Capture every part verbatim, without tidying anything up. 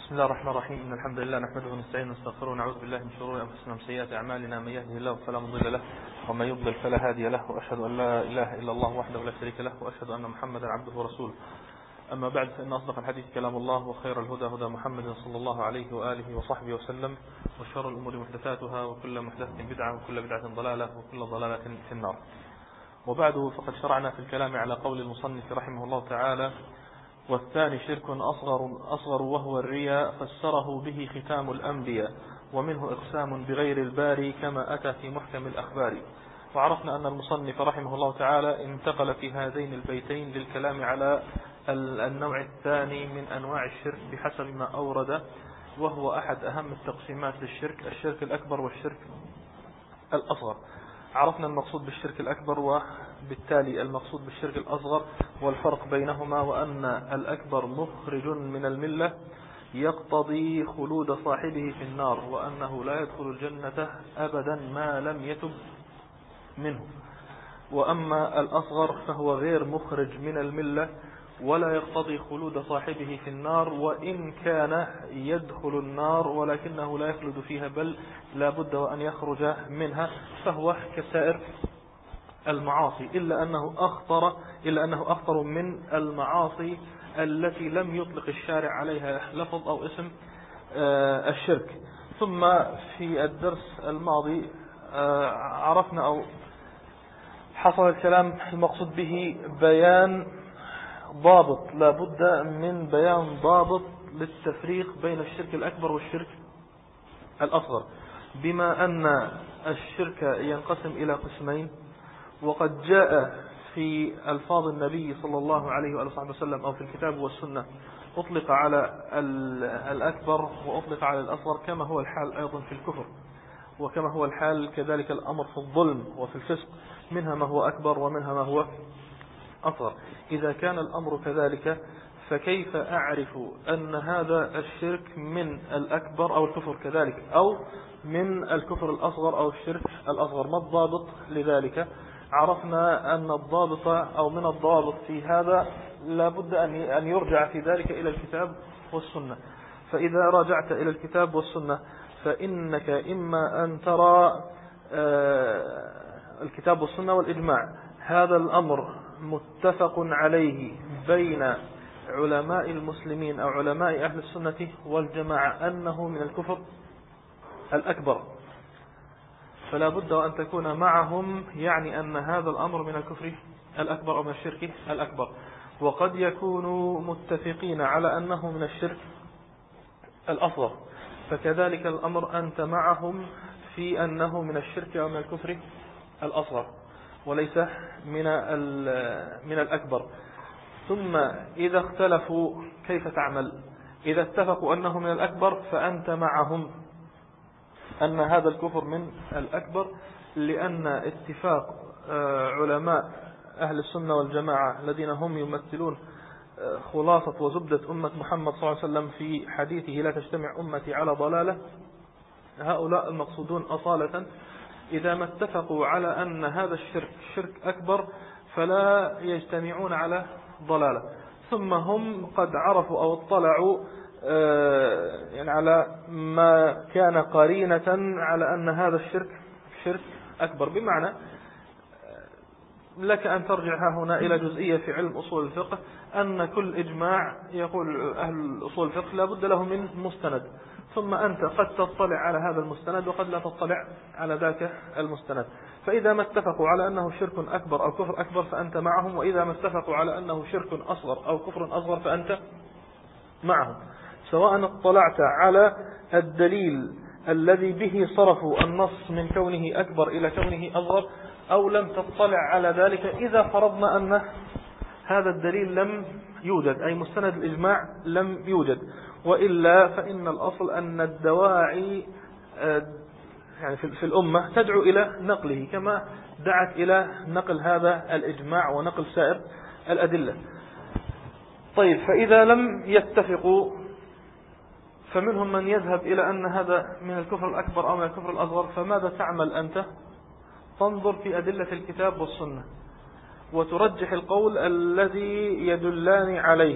بسم الله الرحمن الرحيم. إن الحمد لله نحمده ونستعينه ونستغفره ونعوذ بالله من شرور أنفسنا ومن سيئات أعمالنا. من يهده الله فلا مضل له ومن يضلل فلا هادي له، وأشهد أن لا إله إلا الله وحده لا شريك له، وأشهد أن محمدا عبده ورسوله. أما بعد، فإن أصدق الحديث كلام الله، وخير الهدى هدى محمد صلى الله عليه وآله وصحبه وسلم، وشر الأمور محدثاتها، وكل محدثة بدعة، وكل بدعة ضلالة، وكل ضلالة في النار. وبعد، فقد شرعنا في الكلام على قول المصنف رحمه الله تعالى: والثاني شرك أصغر, أصغر وهو الرياء، فسره به ختام الأنبياء، ومنه إقسام بغير الباري كما أتى في محكم الأخبار. وعرفنا أن المصنف رحمه الله تعالى انتقل في هذين البيتين للكلام على النوع الثاني من أنواع الشرك بحسب ما أورد، وهو أحد أهم التقسيمات للشرك، الشرك الأكبر والشرك الأصغر. عرفنا المقصود بالشرك الأكبر، وبالتالي المقصود بالشرك الأصغر، والفرق بينهما، وأن الأكبر مخرج من الملة يقتضي خلود صاحبه في النار، وأنه لا يدخل الجنة أبدا ما لم يتب منه. وأما الأصغر فهو غير مخرج من الملة ولا يقتضي خلود صاحبه في النار، وإن كان يدخل النار ولكنه لا يخلد فيها، بل لا بد وأن يخرج منها، فهو كسائر المعاصي، إلا أنه أخطر إلا أنه أخطر من المعاصي التي لم يطلق الشارع عليها لفظ أو اسم الشرك. ثم في الدرس الماضي عرفنا أو حصل الكلام المقصود به بيان ضابط، لا بد من بيان ضابط للتفريق بين الشرك الأكبر والشرك الأصغر، بما أن الشرك ينقسم إلى قسمين، وقد جاء في ألفاظ النبي صلى الله عليه وآله وسلم أو في الكتاب والسنة أطلق على الأكبر وأطلق على الأصغر، كما هو الحال أيضا في الكفر، وكما هو الحال كذلك الأمر في الظلم وفي الفسق، منها ما هو أكبر ومنها ما هو أصغر. إذا كان الأمر كذلك، فكيف أعرف أن هذا الشرك من الأكبر أو الكفر كذلك، أو من الكفر الأصغر أو الشرك الأصغر؟ ما الضابط لذلك؟ عرفنا أن الضابط أو من الضابط في هذا لا بد أن يرجع في ذلك إلى الكتاب والسنة. فإذا راجعت إلى الكتاب والسنة فإنك إما أن ترى الكتاب والسنة والإجماع هذا الأمر متفق عليه بين علماء المسلمين أو علماء أهل السنة والجماعة أنه من الكفر الأكبر، فلا بد أن تكون معهم، يعني أن هذا الأمر من الكفر الأكبر أو من الشرك الأكبر. وقد يكونوا متفقين على أنه من الشرك الأصغر، فكذلك الأمر أنت معهم في أنه من الشرك أو من الكفر الأصغر وليس من من الأكبر. ثم إذا اختلفوا كيف تعمل؟ إذا اتفقوا أنه من الأكبر فأنت معهم أن هذا الكفر من الأكبر، لأن اتفاق علماء أهل السنة والجماعة الذين هم يمثلون خلاصة وزبدة أمة محمد صلى الله عليه وسلم في حديثه: لا تجتمع أمتي على ضلالة. هؤلاء المقصودون أصالة إذا ما اتفقوا على أن هذا الشرك شرك أكبر فلا يجتمعون على ضلالة، ثم هم قد عرفوا أو اطلعوا يعني على ما كان قرينة على أن هذا الشرك شرك أكبر. بمعنى لك أن ترجع هنا إلى جزئية في علم أصول الفقه، أن كل إجماع يقول أهل أصول الفقه لا بد له من مستند، ثم أنت قد تطلع على هذا المستند وقد لا تطلع على ذاك المستند. فإذا ما اتفقوا على أنه شرك أكبر أو كفر أكبر فأنت معهم، وإذا ما اتفقوا على أنه شرك أصغر أو كفر أصغر فأنت معهم، سواء اطلعت على الدليل الذي به صرفوا النص من كونه أكبر إلى كونه أصغر أو لم تطلع على ذلك. إذا فرضنا أن هذا الدليل لم يوجد، أي مستند الإجماع لم يوجد، وإلا فإن الأصل أن الدواعي يعني في الأمة تدعو إلى نقله، كما دعت إلى نقل هذا الإجماع ونقل سائر الأدلة. طيب، فإذا لم يتفقوا فمنهم من يذهب إلى أن هذا من الكفر الأكبر أو من الكفر الأصغر، فماذا تعمل أنت؟ تنظر في أدلة الكتاب والسنة وترجح القول الذي يدلان عليه.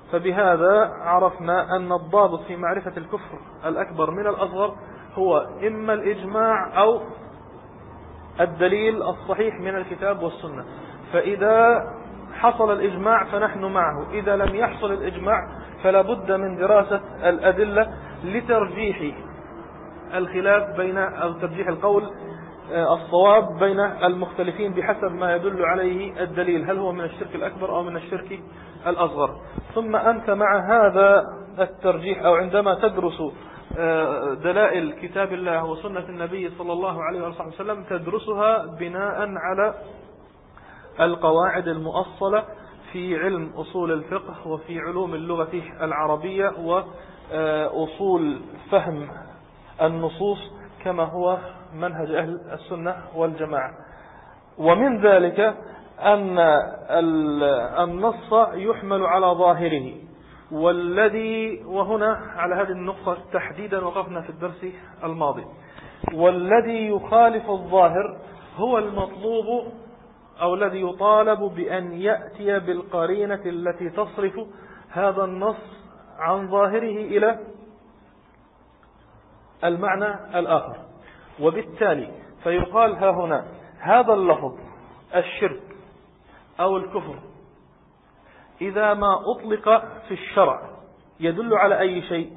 فبهذا عرفنا أن الضابط في معرفة الكفر الأكبر من الأصغر هو إما الإجماع أو الدليل الصحيح من الكتاب والسنة. فإذا حصل الإجماع فنحن معه، إذا لم يحصل الإجماع فلا بد من دراسة الأدلة لترجيح الخلاف بين أو ترجيح القول الصواب بين المختلفين بحسب ما يدل عليه الدليل، هل هو من الشرك الأكبر أو من الشرك الأصغر. ثم أنت مع هذا الترجيح أو عندما تدرس دلائل كتاب الله وسنة النبي صلى الله عليه وسلم تدرسها بناء على القواعد المؤصلة في علم أصول الفقه وفي علوم اللغة العربية وأصول فهم النصوص كما هو منهج أهل السنة والجماعة. ومن ذلك أن النص يحمل على ظاهره، والذي وهنا على هذه النقطة تحديدا وقفنا في الدرس الماضي، والذي يخالف الظاهر هو المطلوب أو الذي يطالب بأن يأتي بالقرينة التي تصرف هذا النص عن ظاهره إلى المعنى الآخر. وبالتالي فيقال ها هنا هذا اللفظ الشرك أو الكفر إذا ما أطلق في الشرع يدل على أي شيء؟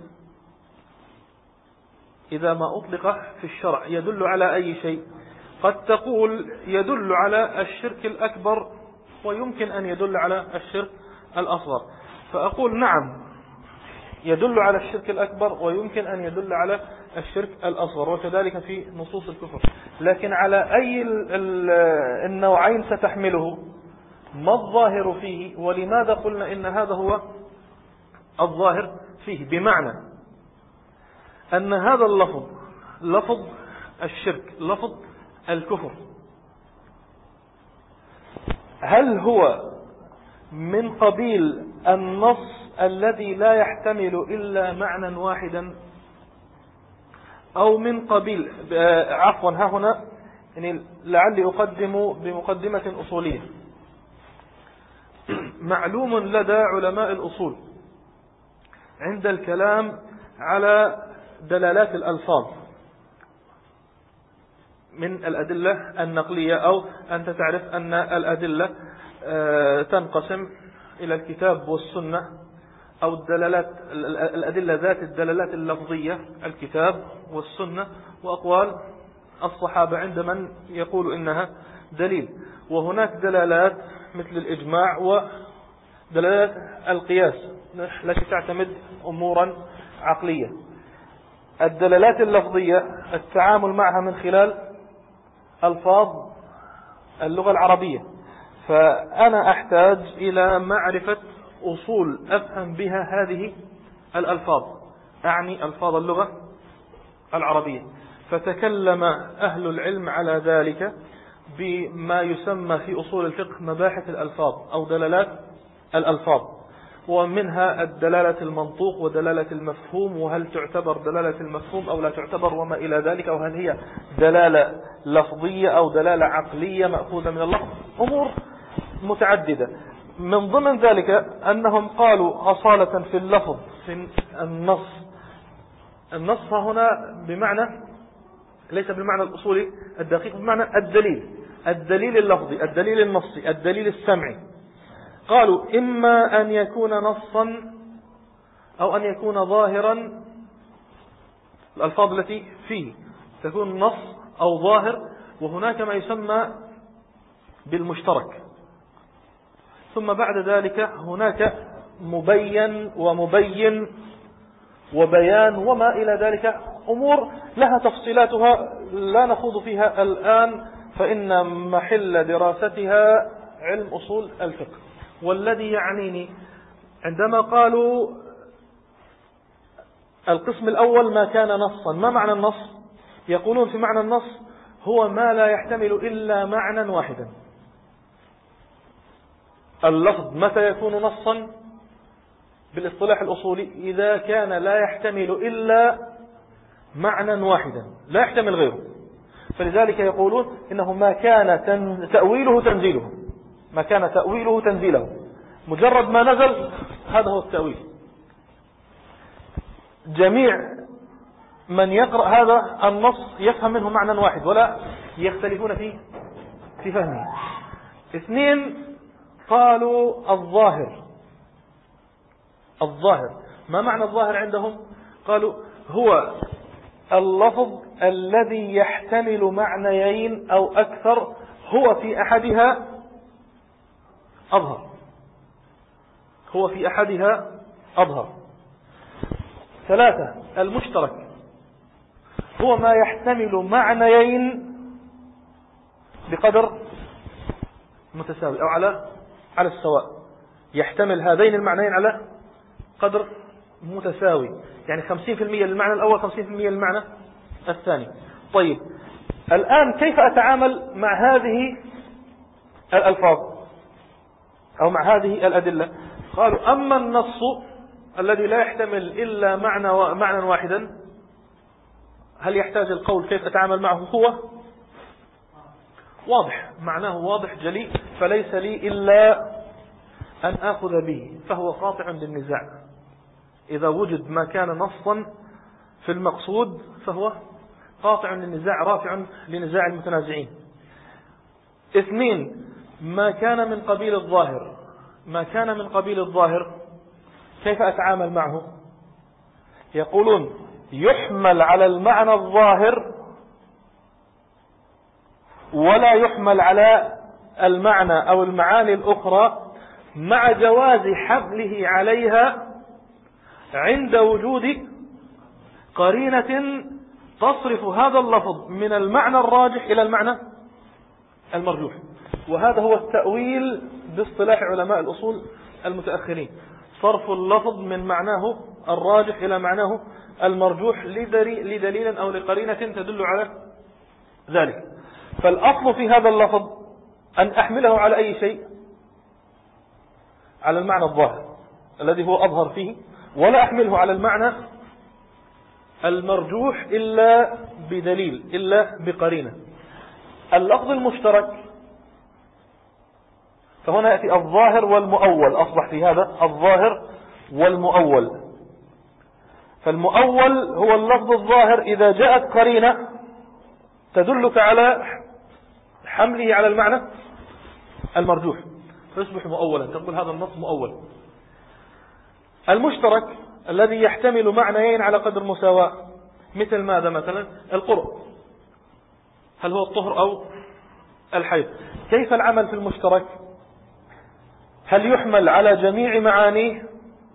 إذا ما أطلق في الشرع يدل على أي شيء؟ قد تقول يدل على الشرك الأكبر ويمكن أن يدل على الشرك الأصغر، فأقول نعم يدل على الشرك الأكبر ويمكن أن يدل على الشرك الأصغر، وكذلك في نصوص الكفر. لكن على أي النوعين ستحمله؟ ما الظاهر فيه؟ ولماذا قلنا إن هذا هو الظاهر فيه؟ بمعنى أن هذا اللفظ لفظ الشرك، لفظ الكفر، هل هو من قبيل النص الذي لا يحتمل إلا معنى واحدا، أو من قبيل عفوا ها هنا يعني لعلي أقدم بمقدمة أصولية. معلوم لدى علماء الأصول عند الكلام على دلالات الألفاظ من الأدلة النقلية، أو أنت تعرف أن الأدلة تنقسم إلى الكتاب والسنة، أو الدلالات الأدلة ذات الدلالات اللفظية الكتاب والسنة، وأقوال الصحابة عند من يقول إنها دليل. وهناك دلالات مثل الإجماع ودلالات القياس التي تعتمد أمورا عقلية. الدلالات اللفظية التعامل معها من خلال ألفاظ اللغة العربية، فأنا أحتاج إلى معرفة أصول أفهم بها هذه الألفاظ، أعني ألفاظ اللغة العربية. فتكلم أهل العلم على ذلك بما يسمى في أصول الفقه مباحث الألفاظ أو دلالات الألفاظ، ومنها الدلالة المنطوق ودلالة المفهوم، وهل تعتبر دلالة المفهوم أو لا تعتبر وما إلى ذلك، وهل هي دلالة لفظية أو دلالة عقلية مأخوذة من اللفظ، أمور متعددة. من ضمن ذلك أنهم قالوا أصالة في اللفظ في النص، النص هنا بمعنى ليس بالمعنى الأصولي الدقيق، بمعنى الدليل، الدليل اللفظي، الدليل النصي، الدليل السمعي. قالوا إما أن يكون نصا أو أن يكون ظاهرا، الألفاظ التي فيه تكون نص أو ظاهر، وهناك ما يسمى بالمشترك. ثم بعد ذلك هناك مبين ومبين وبيان وما إلى ذلك، أمور لها تفصيلاتها لا نخوض فيها الآن، فإن محل دراستها علم أصول الفقه. والذي يعنيني عندما قالوا القسم الأول ما كان نصا، ما معنى النص؟ يقولون في معنى النص هو ما لا يحتمل إلا معنى واحدا. اللفظ متى يكون نصا بالاصطلاح الأصولي؟ إذا كان لا يحتمل إلا معنى واحدا لا يحتمل غيره. فلذلك يقولون إنه ما كان تأويله تنزيله، ما كان تأويله تنزيله، مجرد ما نزل هذا هو التأويل. جميع من يقرأ هذا النص يفهم منه معنى واحد ولا يختلفون فيه في فهمه. اثنين قالوا الظاهر. الظاهر ما معنى الظاهر عندهم؟ قالوا هو اللفظ الذي يحتمل معنيين أو أكثر، هو في أحدها أظهر هو في أحدها أظهر. ثلاثة المشترك هو ما يحتمل معنيين بقدر متساوي أو على على السواء، يحتمل هذين المعنيين على قدر متساوي، يعني خمسين في المية للمعنى الأول خمسين في المية للمعنى الثاني. طيب الآن كيف أتعامل مع هذه الألفاظ أو مع هذه الأدلة؟ قالوا أما النص الذي لا يحتمل إلا معنى معنى واحدا، هل يحتاج القول كيف أتعامل معه؟ هو واضح، معناه واضح جلي، فليس لي إلا أن آخذ به، فهو قاطع للنزاع. إذا وجد ما كان نصا في المقصود فهو قاطع للنزاع، رافع لنزاع المتنازعين. اثنين ما كان من قبيل الظاهر. ما كان من قبيل الظاهر كيف أتعامل معه؟ يقولون يحمل على المعنى الظاهر ولا يحمل على المعنى أو المعاني الأخرى، مع جواز حمله عليها عند وجود قرينة تصرف هذا اللفظ من المعنى الراجح إلى المعنى المرجوح. وهذا هو التأويل باصطلاح علماء الأصول المتأخرين، صرف اللفظ من معناه الراجح إلى معناه المرجوح لدليل أو لقرينة تدل على ذلك. فالأصل في هذا اللفظ أن أحمله على أي شيء؟ على المعنى الظاهر الذي هو أظهر فيه، ولا أحمله على المعنى المرجوح إلا بدليل، إلا بقرينة. اللفظ المشترك فهنا يأتي الظاهر والمؤول، أصبح في هذا الظاهر والمؤول. فالمؤول هو اللفظ الظاهر إذا جاءت قرينة تدلك على حمله على المعنى المرجوح فيصبح مؤولا، تقول هذا النص مؤول. المشترك الذي يحتمل معنيين على قدر مساواة، مثل ماذا؟ مثلا القرء، هل هو الطهر أو الحيض؟ كيف العمل في المشترك؟ هل يحمل على جميع معانيه،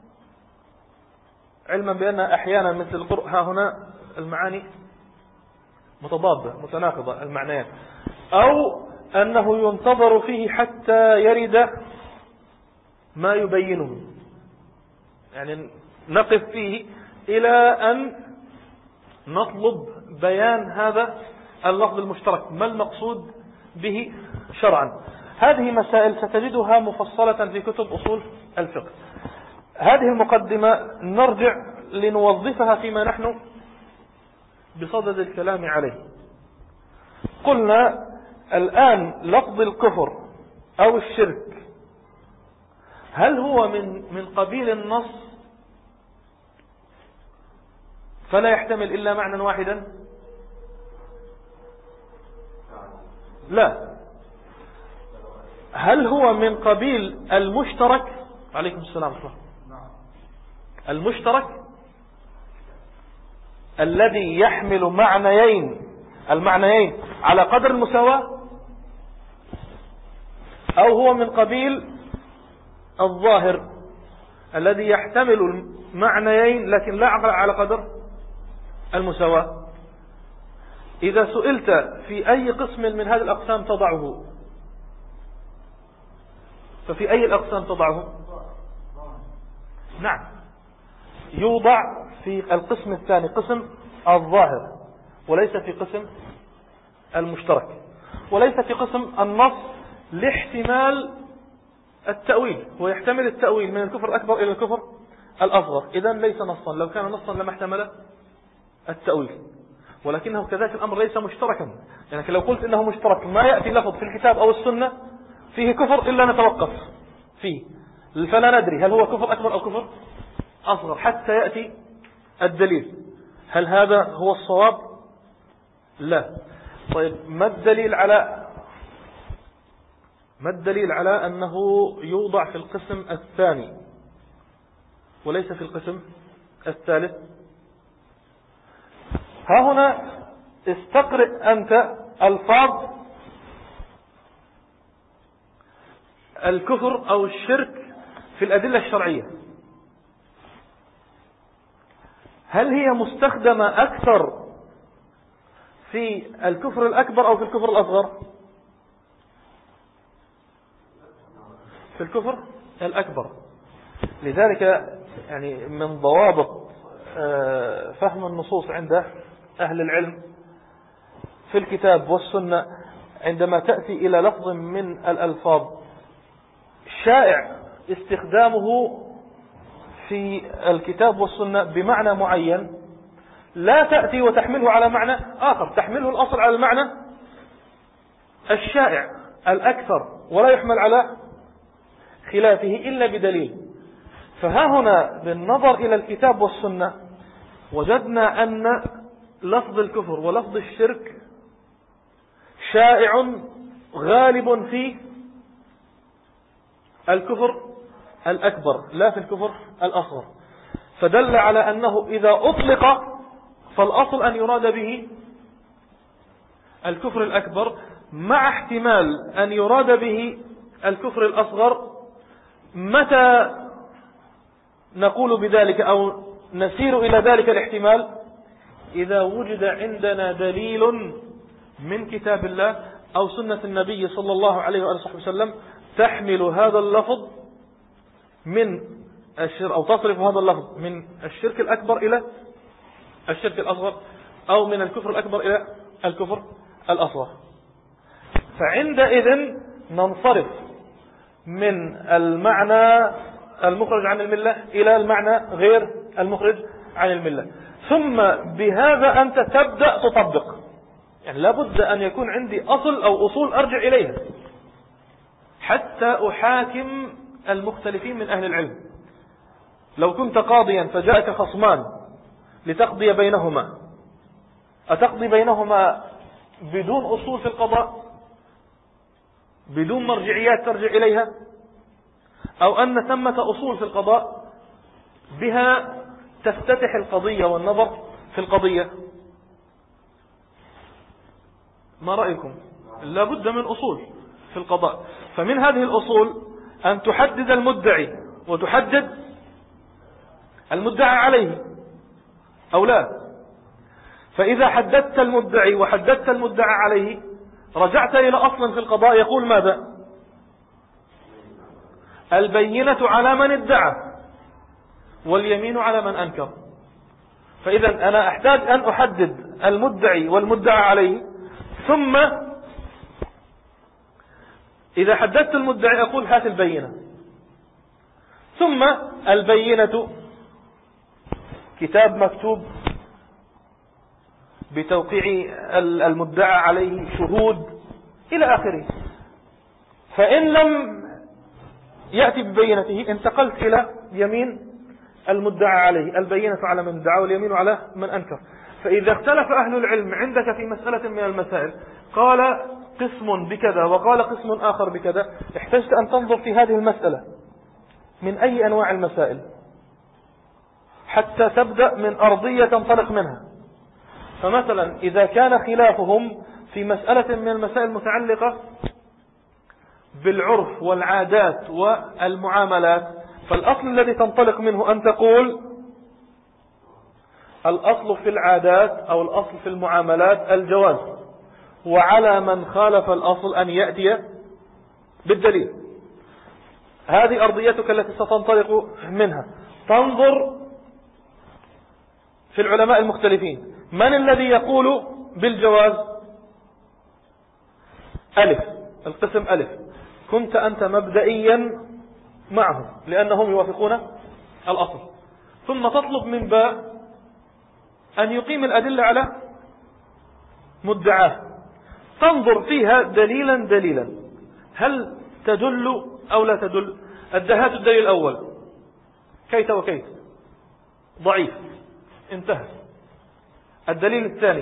علما بأن أحيانا مثل القرء ها هنا المعاني متضادة متناقضة المعنيات، أو أنه ينتظر فيه حتى يرد ما يبينه، يعني نقف فيه إلى أن نطلب بيان هذا اللفظ المشترك، ما المقصود به شرعا. هذه مسائل ستجدها مفصلة في كتب أصول الفقه. هذه المقدمة نرجع لنوظفها فيما نحن بصدد الكلام عليه. قلنا الآن لفظ الكفر أو الشرك هل هو من من قبيل النص فلا يحتمل إلا معنى واحدا؟ لا. هل هو من قبيل المشترك؟ عليكم السلام ورحمة الله. المشترك الذي يحمل معنيين، المعنيين على قدر المساواة، أو هو من قبيل الظاهر الذي يحتمل المعنيين لكن لا على قدر المساواة؟ إذا سئلت في أي قسم من هذه الأقسام تضعه، ففي أي الأقسام تضعه؟ نعم، يوضع في القسم الثاني، قسم الظاهر، وليس في قسم المشترك، وليس في قسم النص لاحتمال التأويل، ويحتمل التأويل من الكفر الأكبر إلى الكفر الأصغر. إذن ليس نصا، لو كان نصا لما احتمل التأويل، ولكنه كذلك الأمر ليس مشتركا. يعني لو قلت إنه مشترك ما يأتي لفظ في الكتاب أو السنة فيه كفر إلا نتوقف فيه، فلا ندري هل هو كفر أكبر أو كفر أصغر حتى يأتي الدليل. هل هذا هو الصواب؟ لا. طيب ما الدليل على ما الدليل على أنه يوضع في القسم الثاني وليس في القسم الثالث؟ ها هنا استقرئ أنت ألفاظ الكفر أو الشرك في الأدلة الشرعية، هل هي مستخدمة أكثر في الكفر الأكبر أو في الكفر الأصغر؟ في الكفر الأكبر. لذلك يعني من ضوابط فهم النصوص عند أهل العلم في الكتاب والسنة عندما تأتي إلى لفظ من الألفاظ شائع استخدامه في الكتاب والسنة بمعنى معين، لا تأتي وتحمله على معنى آخر، تحمله الأصل على المعنى الشائع الأكثر ولا يحمل على خلافه إلا بدليل. فها هنا بالنظر إلى الكتاب والسنة وجدنا أن لفظ الكفر ولفظ الشرك شائع غالب في الكفر الأكبر لا في الكفر الأصغر، فدل على أنه إذا أطلق فالأصل أن يراد به الكفر الأكبر، مع احتمال أن يراد به الكفر الأصغر. متى نقول بذلك أو نسير إلى ذلك الاحتمال؟ إذا وجد عندنا دليل من كتاب الله أو سنة النبي صلى الله عليه وآله وسلم تحمل هذا اللفظ من الشرك أو تصرف هذا اللفظ من الشرك الأكبر إلى الشرك الأصغر أو من الكفر الأكبر إلى الكفر الأصغر. فعندئذ ننصرف من المعنى المخرج عن الملة إلى المعنى غير المخرج عن الملة، ثم بهذا أنت تبدأ تطبق. يعني لابد أن يكون عندي أصل أو أصول أرجع إليها حتى أحاكم المختلفين من أهل العلم. لو كنت قاضيا فجاءك خصمان لتقضي بينهما، أتقضي بينهما بدون أصول في القضاء، بدون مرجعيات ترجع إليها، أو أن ثمة أصول في القضاء بها تفتتح القضية والنظر في القضية؟ ما رأيكم؟ لابد من أصول في القضاء. فمن هذه الأصول أن تحدد المدعي وتحدد المدعى عليه أو لا. فإذا حددت المدعي وحددت المدعى عليه رجعت إلى أصل في القضاء يقول ماذا؟ البينة على من ادعى واليمين على من أنكر. فإذا أنا أحتاج أن أحدد المدعي والمدعى عليه، ثم إذا حددت المدعي أقول هات البينة، ثم البينة كتاب مكتوب بتوقيع المدعى عليه، شهود إلى آخره. فإن لم يأتي ببينته انتقلت إلى يمين المدعى عليه، البينة على من ادعى واليمين على من أنكر. فإذا اختلف أهل العلم عندك في مسألة من المسائل، قال قسم بكذا وقال قسم آخر بكذا، احتجت أن تنظر في هذه المسألة من أي أنواع المسائل حتى تبدأ من أرضية تنطلق منها. فمثلا إذا كان خلافهم في مسألة من المسائل المتعلقة بالعرف والعادات والمعاملات، فالأصل الذي تنطلق منه أن تقول الأصل في العادات أو الأصل في المعاملات الجواز، وعلى من خالف الأصل أن يأتي بالدليل. هذه أرضيتك التي ستنطلق منها. تنظر في العلماء المختلفين من الذي يقول بالجواز؟ ألف، القسم ألف، كنت أنت مبدئيا معهم لأنهم يوافقون الأصل، ثم تطلب من باء أن يقيم الأدلة على مدعاه، تنظر فيها دليلا دليلا، هل تدل أو لا تدل، الدهات الدليل الأول كيت وكيت ضعيف انتهى. الدليل الثاني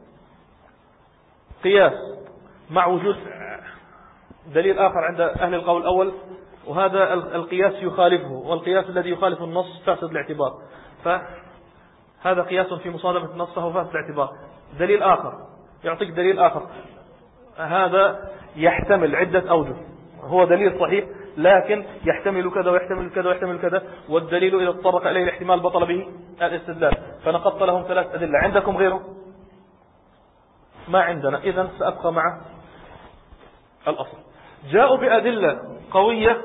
قياس مع وجود دليل آخر عند أهل القول الأول، وهذا القياس يخالفه، والقياس الذي يخالف النص فاسد الاعتبار، فهذا قياس في مصادمة النص فهو فاسد الاعتبار. دليل آخر يعطيك دليل آخر، هذا يحتمل عدة أوجه، هو دليل صحيح لكن يحتمل كذا ويحتمل كذا ويحتمل كذا، والدليل إذا اتطرق إليه الاحتمال بطل به الاستدلال. فنقضت لهم ثلاث أدلة. عندكم غيره؟ ما عندنا. إذن سأبقى مع الأصل. جاءوا بأدلة قوية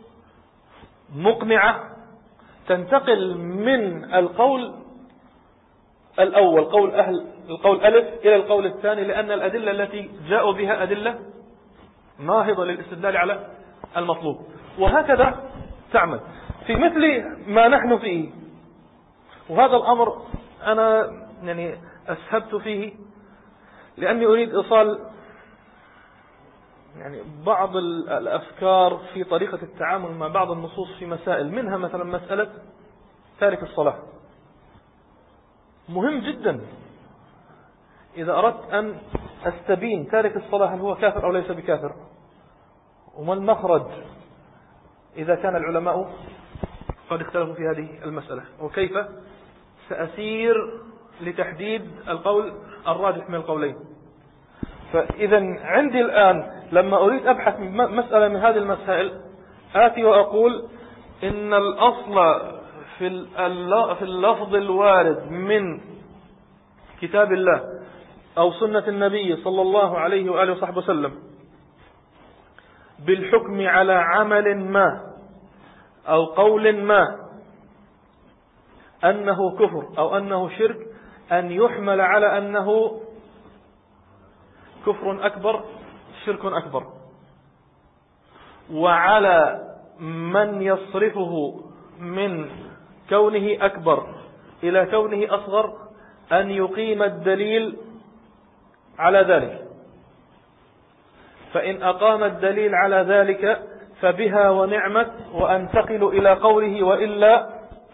مقنعة تنتقل من القول الأول قول أهل القول ألف إلى القول الثاني، لأن الأدلة التي جاءوا بها أدلة ناهضة للاستدلال على المطلوب. وهكذا تعمل في مثل ما نحن فيه. وهذا الأمر أنا يعني أسهبت فيه لأني أريد إيصال يعني بعض الأفكار في طريقة التعامل مع بعض النصوص في مسائل، منها مثلا مسألة تارك الصلاة. مهم جدا إذا أردت أن أستبين تارك الصلاة هل هو كافر أو ليس بكافر، وما المخرج إذا كان العلماء قد اختلفوا في هذه المسألة، وكيف سأسير لتحديد القول الراجح من القولين. فإذا عندي الآن لما أريد أبحث مسألة من هذه المسائل آتي وأقول إن الأصل في اللفظ الوارد من كتاب الله أو سنة النبي صلى الله عليه وآله وصحبه وسلم بالحكم على عمل ما أو قول ما أنه كفر أو أنه شرك، أن يحمل على أنه كفر أكبر شرك أكبر، وعلى من يصرفه من كونه أكبر إلى كونه أصغر أن يقيم الدليل على ذلك. فإن أقام الدليل على ذلك فبها ونعمت وأنتقل إلى قوله، وإلا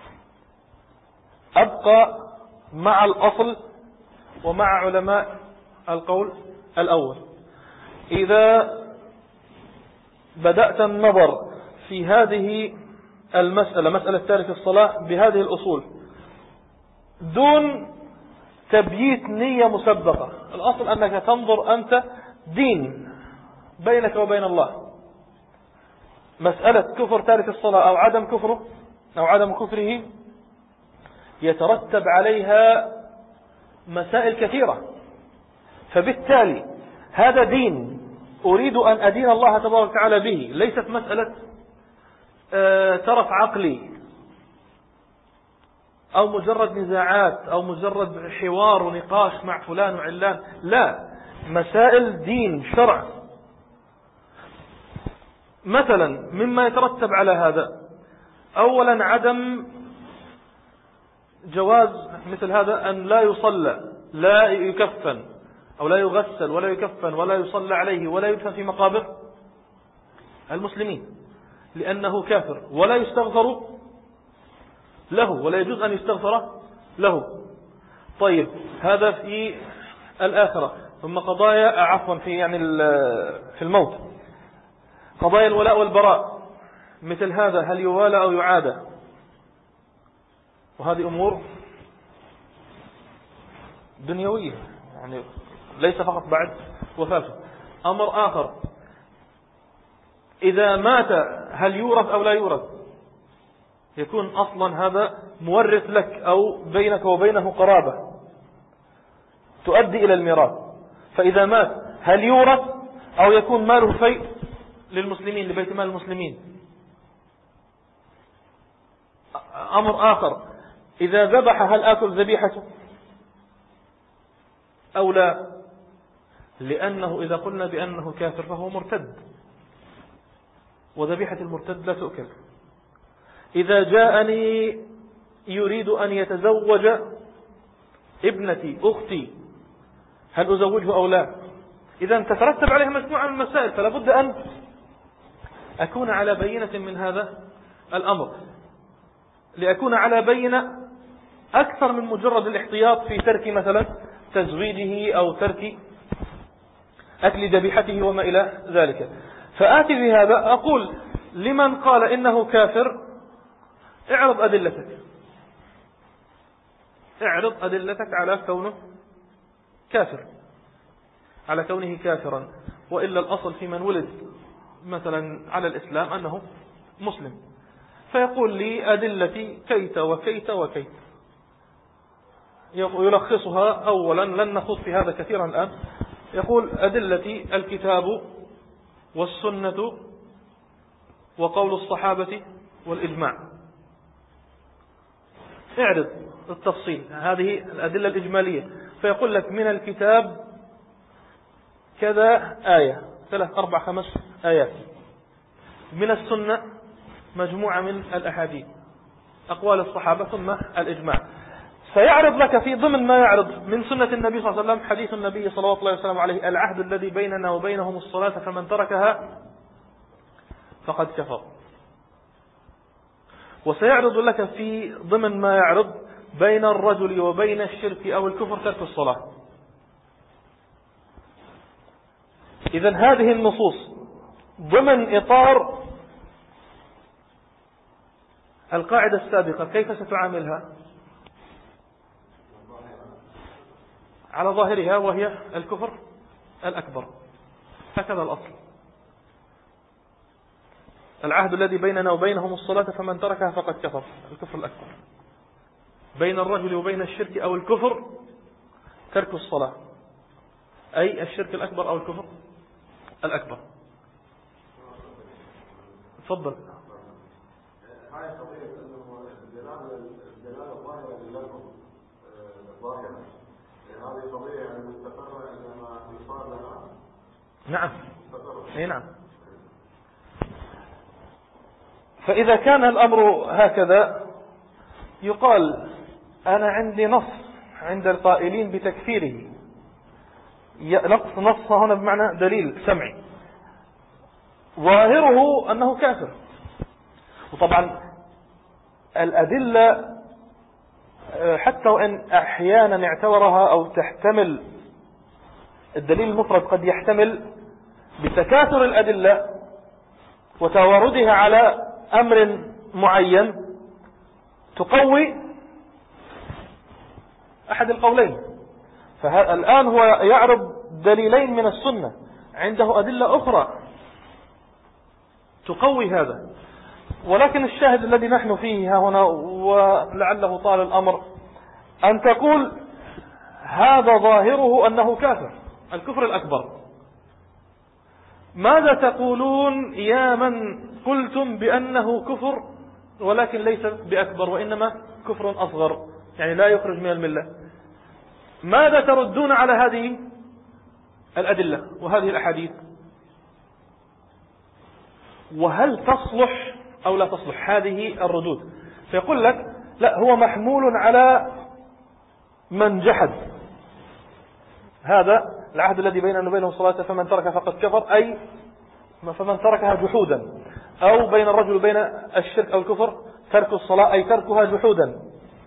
أبقى مع الأصل ومع علماء القول الأول. إذا بدأت النظر في هذه المسألة، مسألة تارك الصلاة، بهذه الأصول دون تبييت نية مسبقة، الأصل أنك تنظر أنت دين بينك وبين الله. مسألة كفر تارك الصلاة أو عدم كفره أو عدم كفره يترتب عليها مسائل كثيرة، فبالتالي هذا دين أريد أن أدين الله تبارك وتعالى به، ليست مسألة ترف عقلي أو مجرد نزاعات أو مجرد حوار ونقاش مع فلان وعلان، لا، مسائل دين شرع. مثلا مما يترتب على هذا أولا عدم جواز مثل هذا أن لا يصلى، لا يكفن أو لا يغسل ولا يكفن ولا يصلى عليه ولا يدفن في مقابر المسلمين لأنه كافر، ولا يستغفر له ولا يجوز أن يستغفر له. طيب هذا في الآخرة. ثم قضايا عفوا في يعني في الموت، قضايا الولاء والبراء مثل هذا، هل يوالى أو يعادى؟ وهذه أمور دنيوية يعني ليس فقط بعد وفاته. أمر آخر إذا مات هل يورث أو لا يورث؟ يكون أصلا هذا مورث لك أو بينك وبينه قرابة تؤدي إلى الميراث، فإذا مات هل يورث أو يكون ماله فيء للمسلمين لبيت مال المسلمين؟ أمر آخر إذا ذبح هل آكل ذبيحته أو لا؟ لأنه إذا قلنا بأنه كافر فهو مرتد، وذبيحة المرتد لا تؤكل. إذا جاءني يريد أن يتزوج ابنتي أختي هل أزوجه أو لا؟ إذا تترتب عليها مجموعة من المسائل، فلا بد أن أكون على بينة من هذا الأمر، لأكون على بينة أكثر من مجرد الاحتياط في ترك مثلا تزويجه أو ترك أكل ذبيحته وما إلى ذلك. فآتي بهذا أقول لمن قال إنه كافر اعرض أدلتك، اعرض أدلتك على كونه كافر، على كونه كافرا، وإلا الأصل في من ولد مثلا على الإسلام أنه مسلم، فيقول لي أدلتي كيت وكيت وكيت، يلخصها أولا، لن نخوض في هذا كثيرا الآن. يقول أدلتي الكتاب والسنة وقول الصحابة والإجماع. اعرض التفصيل، هذه الأدلة الإجمالية، فيقول لك من الكتاب كذا آية، ثلاث أربع خمس آيات، من السنة مجموعة من الأحاديث، أقوال الصحابة ثم الإجماع. فيعرض لك في ضمن ما يعرض من سنة النبي صلى الله عليه وسلم حديث النبي صلى الله عليه وسلم عليه العهد الذي بيننا وبينهم الصلاة فمن تركها فقد كفر. وسيعرض لك في ضمن ما يعرض بين الرجل وبين الشرك أو الكفر ترك الصلاة. إذن هذه النصوص ضمن إطار القاعدة السابقة كيف ستعاملها؟ على ظاهرها، وهي الكفر الأكبر، هكذا الأصل. العهد الذي بيننا وبينهم الصلاة فمن تركها فقد كفر، الكفر الأكبر. بين الرجل وبين الشرك أو الكفر ترك الصلاة، أي الشرك الأكبر أو الكفر الأكبر. تفضل. هاي قضية أنه الدلالة الدلالة الظاهرة للكم ظاهرة، هذه قضية يعني مستقرة عندما يصار لها. نعم. أي نعم. فإذا كان الأمر هكذا يقال أنا عندي نص عند القائلين بتكفيره، نص نص هنا بمعنى دليل سمعي ظاهره أنه كافر. وطبعا الأدلة حتى وإن أحيانا اعتبرها أو تحتمل الدليل المفرد قد يحتمل بتكاثر الأدلة وتواردها على أمر معين تقوي أحد القولين. فالآن هو يعرض دليلين من السنة، عنده أدلة أخرى تقوي هذا. ولكن الشاهد الذي نحن فيه هنا، ولعله طال الأمر، أن تقول هذا ظاهره أنه كافر، الكفر الأكبر. ماذا تقولون يا من قلتم بأنه كفر ولكن ليس بأكبر وإنما كفر أصغر، يعني لا يخرج من الملة؟ ماذا تردون على هذه الأدلة وهذه الأحاديث؟ وهل تصلح أو لا تصلح هذه الردود؟ فيقول لك لا، هو محمول على من جحد. هذا العهد الذي بيننا وبينهم الصلاة فمن ترك فقد كفر، أي فمن تركها جحودا. أو بين الرجل وبين الشرك أو الكفر ترك الصلاة، أي تركها جحودا،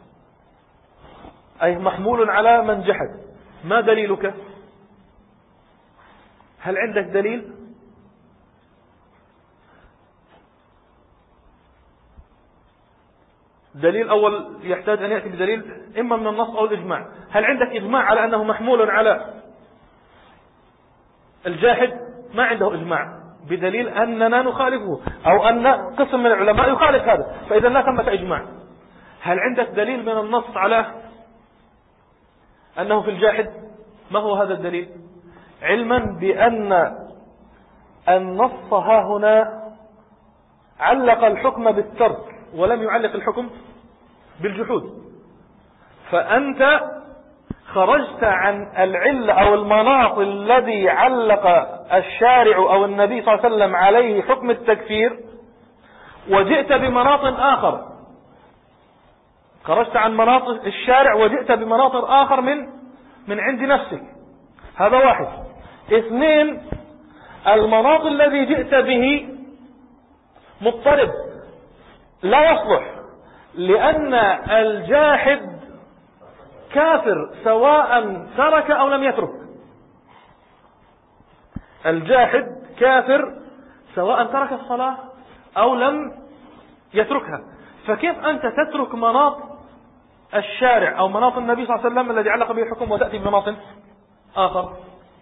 أي محمول على من جحد. ما دليلك؟ هل عندك دليل؟ دليل أول يحتاج أن يأتي بدليل إما من النص أو الإجماع. هل عندك إجماع على أنه محمول على الجاحد؟ ما عنده إجماع بدليل أننا نخالفه، أو أن قسم من العلماء يخالف هذا، فإذا لا ثمة إجماع. هل عندك دليل من النص على أنه في الجاحد؟ ما هو هذا الدليل؟ علما بأن النص ها هنا علق الحكم بالترك ولم يعلق الحكم بالجحود، فأنت خرجت عن العلة أو المناط الذي علق الشارع أو النبي صلى الله عليه وسلم عليه حكم التكفير، وجئت بمناط آخر. خرجت عن مناط الشارع وجئت بمناط آخر من من عند نفسك. هذا واحد. اثنين، المناط الذي جئت به مضطرب لا يصلح، لأن الجاحد كافر سواء ترك أو لم يترك. الجاحد كافر سواء ترك الصلاة أو لم يتركها. فكيف أنت تترك مناط الشارع أو مناط النبي صلى الله عليه وسلم الذي علق به الحكم وتأتي بمناط آخر؟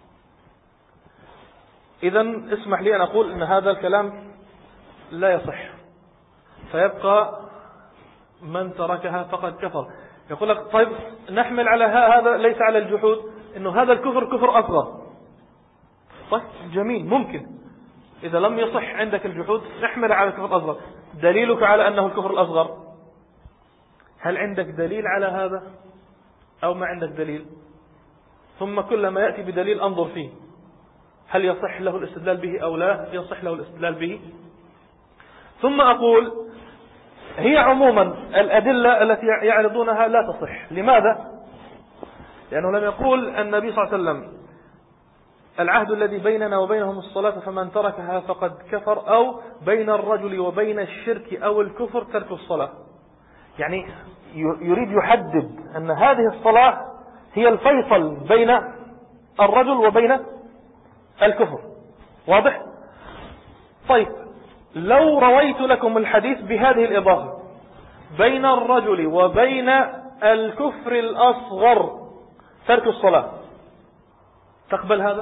إذن اسمح لي أن أقول أن هذا الكلام لا يصح، فيبقى من تركها فقد كفر. يقول لك طيب نحمل على هذا ليس على الجحود، إنه هذا الكفر كفر أصغر. طيب جميل، ممكن إذا لم يصح عندك الجحود نحمل على الكفر الأصغر. دليلك على أنه الكفر الأصغر، هل عندك دليل على هذا أو ما عندك دليل؟ ثم كلما يأتي بدليل أنظر فيه هل يصح له الاستدلال به أو لا يصح له الاستدلال به. ثم أقول هي عموما الأدلة التي يعرضونها لا تصح. لماذا؟ لأنه لم يقول النبي صلى الله عليه وسلم العهد الذي بيننا وبينهم الصلاة فمن تركها فقد كفر، أو بين الرجل وبين الشرك أو الكفر ترك الصلاة. يعني يريد يحدد أن هذه الصلاة هي الفيصل بين الرجل وبين الكفر. واضح؟ طيب لو رويت لكم الحديث بهذه الإضافة بين الرجل وبين الكفر الأصغر ترك الصلاة، تقبل هذا؟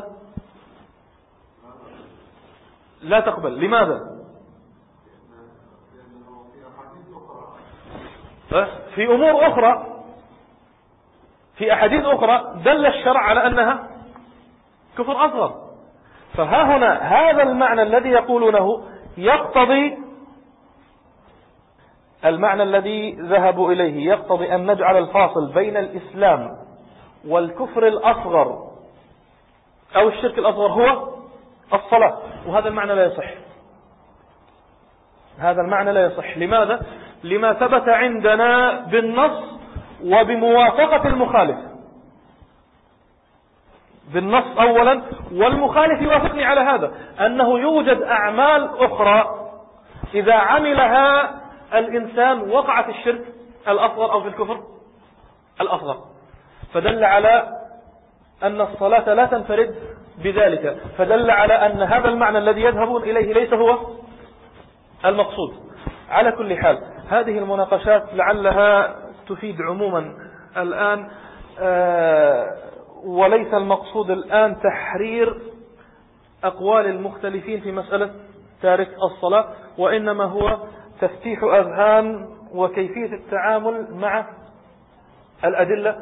لا تقبل. لماذا؟ في أمور أخرى، في أحاديث أخرى دل الشرع على أنها كفر أصغر. فها هنا هذا المعنى الذي يقولونه يقتضي، المعنى الذي ذهبوا إليه يقتضي أن نجعل الفاصل بين الإسلام والكفر الأصغر أو الشرك الأصغر هو الصلاة، وهذا المعنى لا يصح. هذا المعنى لا يصح. لماذا؟ لما ثبت عندنا بالنص وبموافقة المخالف. بالنص أولا، والمخالف يوافقني على هذا، أنه يوجد أعمال أخرى إذا عملها الإنسان وقع في الشرك الأصغر أو في الكفر الأصغر، فدل على أن الصلاة لا تنفرد بذلك، فدل على أن هذا المعنى الذي يذهبون إليه ليس هو المقصود. على كل حال هذه المناقشات لعلها تفيد عموما الآن، آه وليس المقصود الآن تحرير أقوال المختلفين في مسألة تارك الصلاة، وإنما هو تفتيح أذهان وكيفية التعامل مع الأدلة،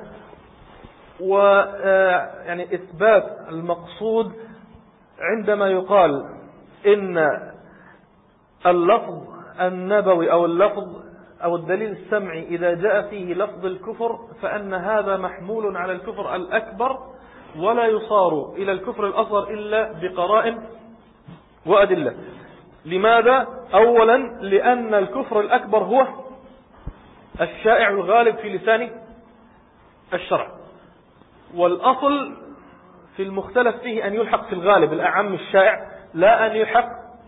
ويعني إثبات المقصود عندما يقال إن اللفظ النبوي أو اللفظ أو الدليل السمعي إذا جاء فيه لفظ الكفر فأن هذا محمول على الكفر الأكبر، ولا يصار إلى الكفر الأصغر إلا بقرائن وأدلة. لماذا؟ أولا لأن الكفر الأكبر هو الشائع الغالب في لسان الشرع، والأصل في المختلف فيه أن يلحق في الغالب الأعم الشائع، لا أن يلحق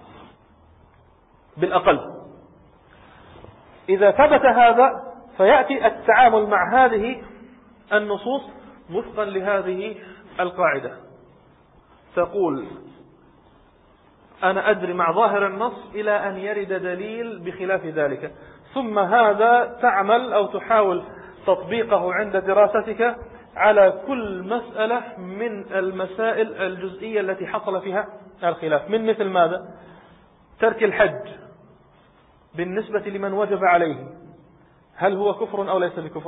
بالأقل. إذا ثبت هذا فيأتي التعامل مع هذه النصوص وفقا لهذه القاعدة، تقول أنا أدري مع ظاهر النص إلى أن يرد دليل بخلاف ذلك، ثم هذا تعمل أو تحاول تطبيقه عند دراستك على كل مسألة من المسائل الجزئية التي حصل فيها الخلاف، من مثل ماذا؟ ترك الحج بالنسبة لمن وجب عليه، هل هو كفر أو ليس بكفر؟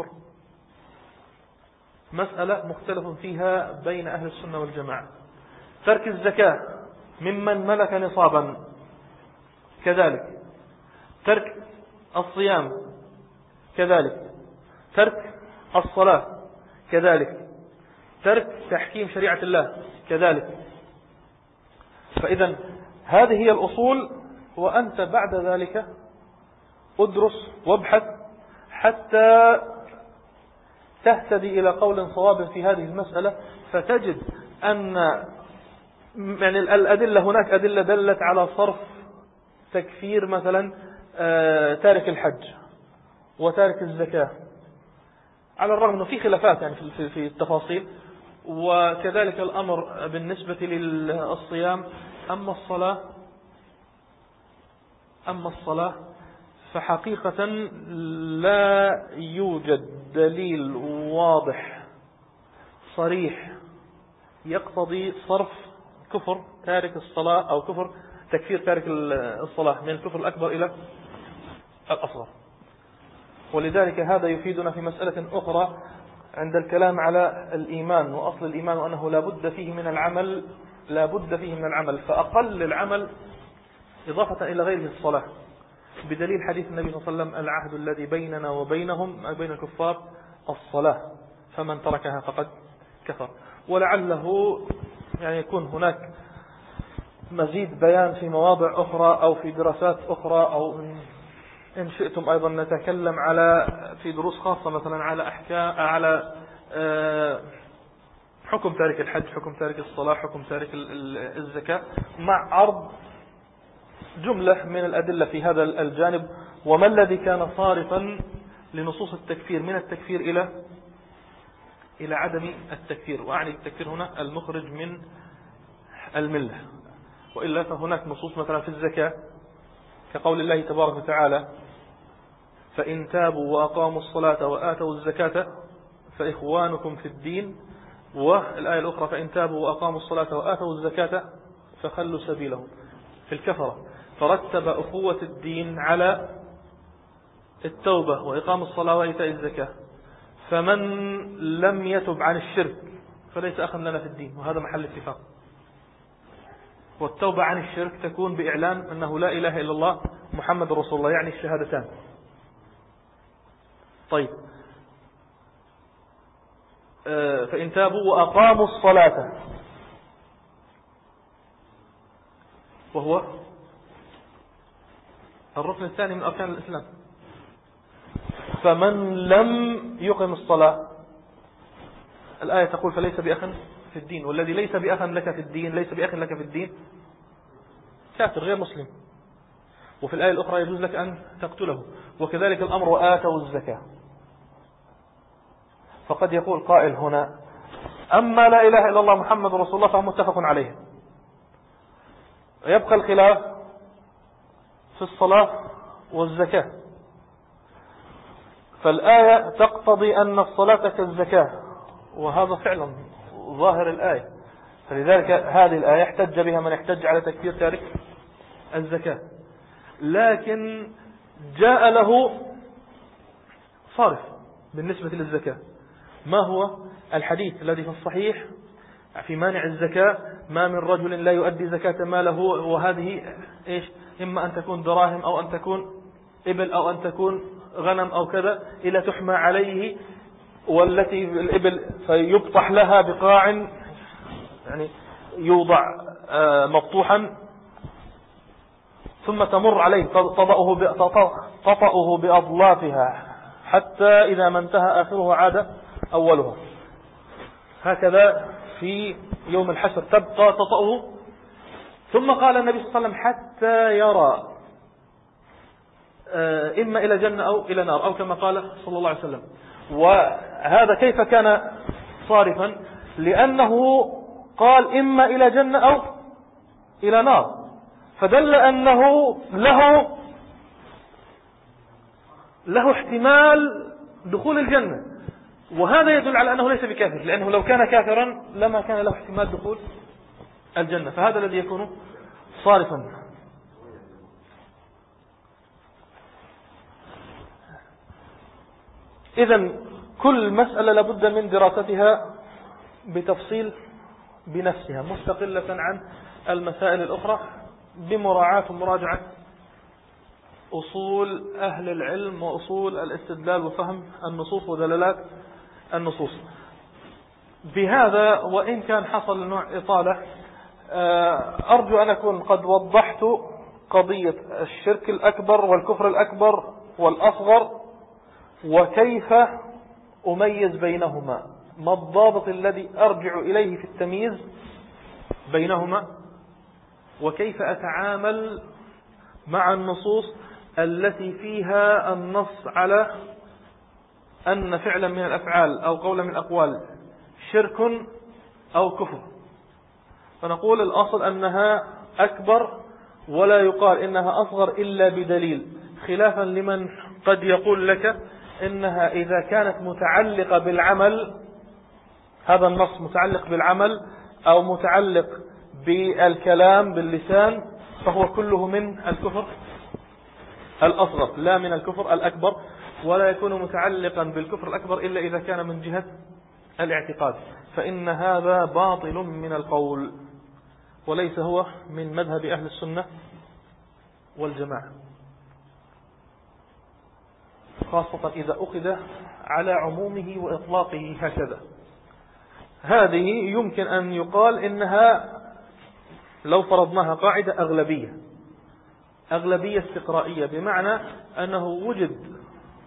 مسألة مختلف فيها بين أهل السنة والجماعة. ترك الزكاة ممن ملك نصابا كذلك، ترك الصيام كذلك، ترك الصلاة كذلك، ترك تحكيم شريعة الله كذلك. فإذا هذه هي الأصول، وأنت بعد ذلك ادرس وابحث حتى تهتدي إلى قول صواب في هذه المسألة، فتجد أن يعني الأدلة هناك أدلة دلت على صرف تكفير مثلا تارك الحج وتارك الزكاة، على الرغم أنه في خلافات يعني في التفاصيل. وكذلك الأمر بالنسبة للصيام. أما الصلاة أما الصلاة فحقيقة لا يوجد دليل واضح صريح يقتضي صرف كفر تارك الصلاة أو كفر تكفير تارك الصلاة من الكفر الأكبر إلى الأصغر. ولذلك هذا يفيدنا في مسألة أخرى عند الكلام على الإيمان وأصل الإيمان، وأنه لا بد فيه من العمل لا بد فيه من العمل فأقل العمل إضافة إلى غيره الصلاة، بدليل حديث النبي صلى الله عليه وسلم: العهد الذي بيننا وبينهم بين الكفار الصلاة، فمن تركها فقد كفر. ولعله يعني يكون هناك مزيد بيان في مواضع أخرى أو في دراسات أخرى، أو إن شئتم أيضا نتكلم على في دروس خاصة مثلا على أحكام على حكم تارك الحج، حكم تارك الصلاة، حكم تارك الزكاة، مع عرض جملة من الأدلة في هذا الجانب، وما الذي كان صارفا لنصوص التكفير من التكفير إلى إلى عدم التكفير. وأعني التكفير هنا المخرج من الملة، وإلا فهناك نصوص مثلا في الزكاة كقول الله تبارك وتعالى: فإن تابوا وأقاموا الصلاة وآتوا الزكاة فإخوانكم في الدين. والآية الأخرى: فإن تابوا وأقاموا الصلاة وآتوا الزكاة فخلوا سبيلهم. في الكفرة فرتب أخوة الدين على التوبة وإقام الصلاة وإيتاء الزكاة. فمن لم يتب عن الشرك فليس أخا لنا في الدين، وهذا محل اتفاق. والتوبة عن الشرك تكون بإعلان أنه لا إله إلا الله محمد رسول الله، يعني الشهادتان. طيب، فإن تابوا وأقاموا الصلاة، وهو الركن الثاني من أركان الإسلام. فمن لم يقم الصلاة، الآية تقول: فليس بأخ في الدين، والذي ليس بأخ لك في الدين ليس بأخ لك في الدين كافر غير مسلم. وفي الآية الأخرى: يجوز لك أن تقتله. وكذلك الأمر: وآتوا الزكاة. فقد يقول قائل هنا: أما لا إله إلا الله محمد رسول الله فهو متفق عليه، يبقى الخلاف في الصلاة والزكاة. فالآية تقتضي أن الصلاة كالزكاة، وهذا فعلا ظاهر الآية. فلذلك هذه الآية احتج بها من احتج على تكفير تارك الزكاة، لكن جاء له صارف بالنسبة للزكاة. ما هو الحديث الذي في الصحيح في مانع الزكاة: ما من رجل لا يؤدي زكاة ماله، وهذه إيش؟ إما أن تكون دراهم أو أن تكون إبل أو أن تكون غنم أو كذا، إلا تحمى عليه، والتي الإبل فيبطح لها بقاع، يعني يوضع مبطوحا، ثم تمر عليه تطأه بأضلافها حتى إذا ما انتهى آخره عاد أولها. هكذا في يوم الحشر تبقى تطأه. ثم قال النبي صلى الله عليه وسلم: حتى يرى إما إلى جنة أو إلى نار، أو كما قال صلى الله عليه وسلم. وهذا كيف كان صارفا؟ لأنه قال: إما إلى جنة أو إلى نار، فدل أنه له له احتمال دخول الجنة، وهذا يدل على أنه ليس بكافر، لأنه لو كان كافرا لما كان له احتمال دخول الجنة. فهذا الذي يكون صارفا. إذن كل مسألة لابد من دراستها بتفصيل بنفسها، مستقلة عن المسائل الأخرى، بمراعاة ومراجعة أصول أهل العلم وأصول الاستدلال وفهم النصوص ودلالات النصوص. بهذا وإن كان حصل نوع إطالة، أرجو أن أكون قد وضحت قضية الشرك الأكبر والكفر الأكبر والأصغر، وكيف أميز بينهما، ما الضابط الذي أرجع إليه في التمييز بينهما، وكيف أتعامل مع النصوص التي فيها النص على أن فعلا من الأفعال أو قولا من الأقوال شرك أو كفر، فنقول الأصل أنها أكبر ولا يقال إنها أصغر إلا بدليل، خلافا لمن قد يقول لك إنها إذا كانت متعلقة بالعمل، هذا النص متعلق بالعمل أو متعلق بالكلام باللسان، فهو كله من الكفر الأصغر لا من الكفر الأكبر، ولا يكون متعلقا بالكفر الأكبر إلا إذا كان من جهة الاعتقاد، فإن هذا باطل من القول وليس هو من مذهب أهل السنة والجماعة، خاصة إذا أخذ على عمومه وإطلاقه هكذا. هذه يمكن أن يقال إنها لو فرضناها قاعدة أغلبية أغلبية استقرائية، بمعنى أنه وجد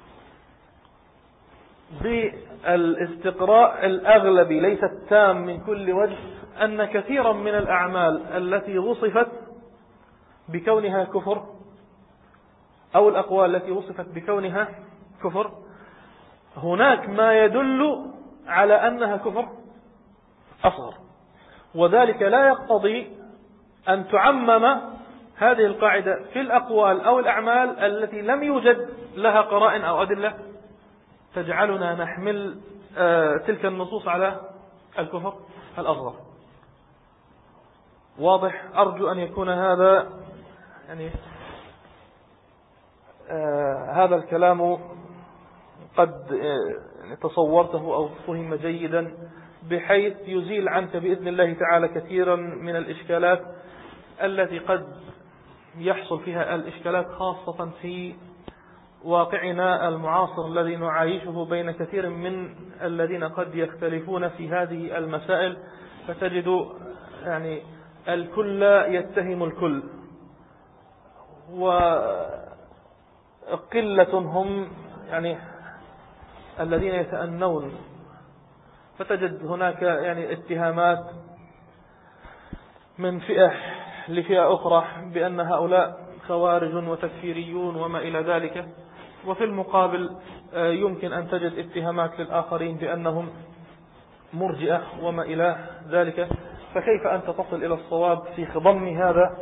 بالاستقراء الأغلبي ليس التام من كل وجه أن كثيرا من الأعمال التي وصفت بكونها كفر أو الأقوال التي وصفت بكونها كفر هناك ما يدل على أنها كفر أصغر، وذلك لا يقتضي أن تعمم هذه القاعدة في الأقوال أو الأعمال التي لم يوجد لها قرائن أو أدلة تجعلنا نحمل آه تلك النصوص على الكفر الأصغر. واضح؟ أرجو أن يكون هذا يعني آه هذا الكلام قد آه تصورته أو فهم جيدا، بحيث يزيل عنك بإذن الله تعالى كثيرا من الإشكالات التي قد يحصل فيها الإشكالات، خاصة في واقعنا المعاصر الذي نعايشه بين كثير من الذين قد يختلفون في هذه المسائل، فتجد يعني الكل يتهم الكل، وقلة هم يعني الذين يتأنون، فتجد هناك يعني اتهامات من فئة لفئة أخرى بأن هؤلاء خوارج وتكفيريون وما إلى ذلك، وفي المقابل يمكن أن تجد اتهامات للآخرين بأنهم مرجئة وما إلى ذلك. فكيف أنت تصل إلى الصواب في خضم هذا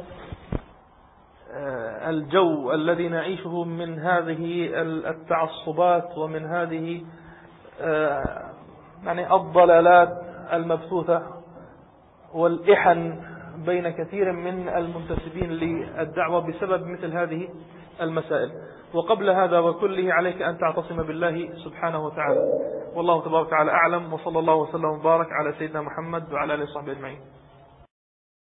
الجو الذي نعيشه من هذه التعصبات ومن هذه يعني الضلالات المبثوثة والإحن بين كثير من المنتسبين للدعوة بسبب مثل هذه المسائل. وقبل هذا وكله عليك أن تعتصم بالله سبحانه وتعالى، والله تبارك وتعالى أعلم، وصلى الله وسلم وبارك على سيدنا محمد وعلى آله وصحبه أجمعين.